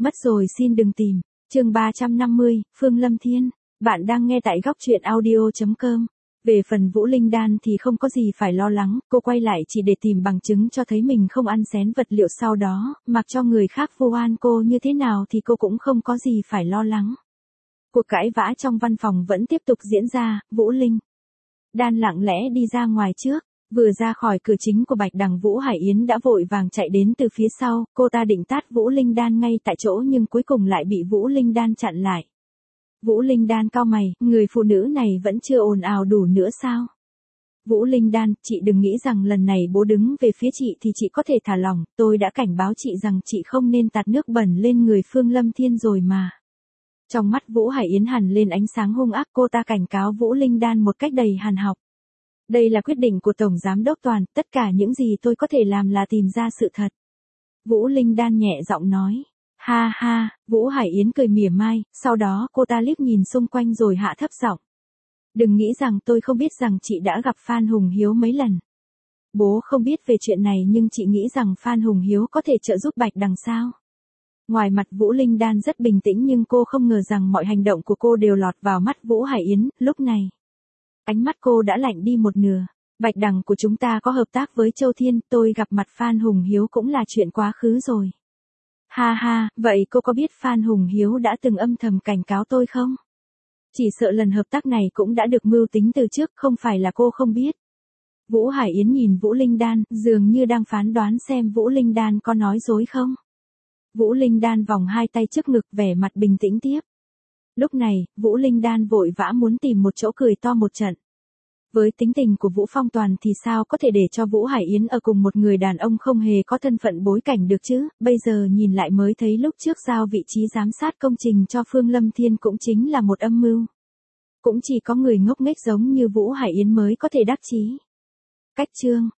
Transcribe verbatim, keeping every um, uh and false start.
Mất rồi xin đừng tìm. Chương ba trăm năm mươi, Phương Lâm Thiên. Bạn đang nghe tại góc truyện audio chấm com. Về phần Vũ Linh Đan thì không có gì phải lo lắng, cô quay lại chỉ để tìm bằng chứng cho thấy mình không ăn xén vật liệu sau đó, mặc cho người khác vu oan cô như thế nào thì cô cũng không có gì phải lo lắng. Cuộc cãi vã trong văn phòng vẫn tiếp tục diễn ra, Vũ Linh Đan lặng lẽ đi ra ngoài trước. Vừa ra khỏi cửa chính của Bạch Đằng, Vũ Hải Yến đã vội vàng chạy đến từ phía sau, cô ta định tát Vũ Linh Đan ngay tại chỗ nhưng cuối cùng lại bị Vũ Linh Đan chặn lại. Vũ Linh Đan cau mày, người phụ nữ này vẫn chưa ồn ào đủ nữa sao? Vũ Linh Đan, chị đừng nghĩ rằng lần này bố đứng về phía chị thì chị có thể thả lỏng, tôi đã cảnh báo chị rằng chị không nên tạt nước bẩn lên người Phương Lâm Thiên rồi mà. Trong mắt Vũ Hải Yến hằn lên ánh sáng hung ác, cô ta cảnh cáo Vũ Linh Đan một cách đầy hàn học. Đây là quyết định của Tổng Giám Đốc Toàn, tất cả những gì tôi có thể làm là tìm ra sự thật. Vũ Linh Đan nhẹ giọng nói. Ha ha, Vũ Hải Yến cười mỉa mai, sau đó cô ta liếc nhìn xung quanh rồi hạ thấp giọng. Đừng nghĩ rằng tôi không biết rằng chị đã gặp Phan Hùng Hiếu mấy lần. Bố không biết về chuyện này nhưng chị nghĩ rằng Phan Hùng Hiếu có thể trợ giúp Bạch Đằng sao? Ngoài mặt Vũ Linh Đan rất bình tĩnh nhưng cô không ngờ rằng mọi hành động của cô đều lọt vào mắt Vũ Hải Yến, lúc này. Ánh mắt cô đã lạnh đi một nửa. Bạch Đằng của chúng ta có hợp tác với Châu Thiên, tôi gặp mặt Phan Hùng Hiếu cũng là chuyện quá khứ rồi. Ha ha, vậy cô có biết Phan Hùng Hiếu đã từng âm thầm cảnh cáo tôi không? Chỉ sợ lần hợp tác này cũng đã được mưu tính từ trước, không phải là cô không biết. Vũ Hải Yến nhìn Vũ Linh Đan, dường như đang phán đoán xem Vũ Linh Đan có nói dối không. Vũ Linh Đan vòng hai tay trước ngực, vẻ mặt bình tĩnh tiếp. Lúc này, Vũ Linh Đan vội vã muốn tìm một chỗ cười to một trận. Với tính tình của Vũ Phong Toàn thì sao có thể để cho Vũ Hải Yến ở cùng một người đàn ông không hề có thân phận bối cảnh được chứ, bây giờ nhìn lại mới thấy lúc trước giao vị trí giám sát công trình cho Phương Lâm Thiên cũng chính là một âm mưu. Cũng chỉ có người ngốc nghếch giống như Vũ Hải Yến mới có thể đắc chí. Cách chương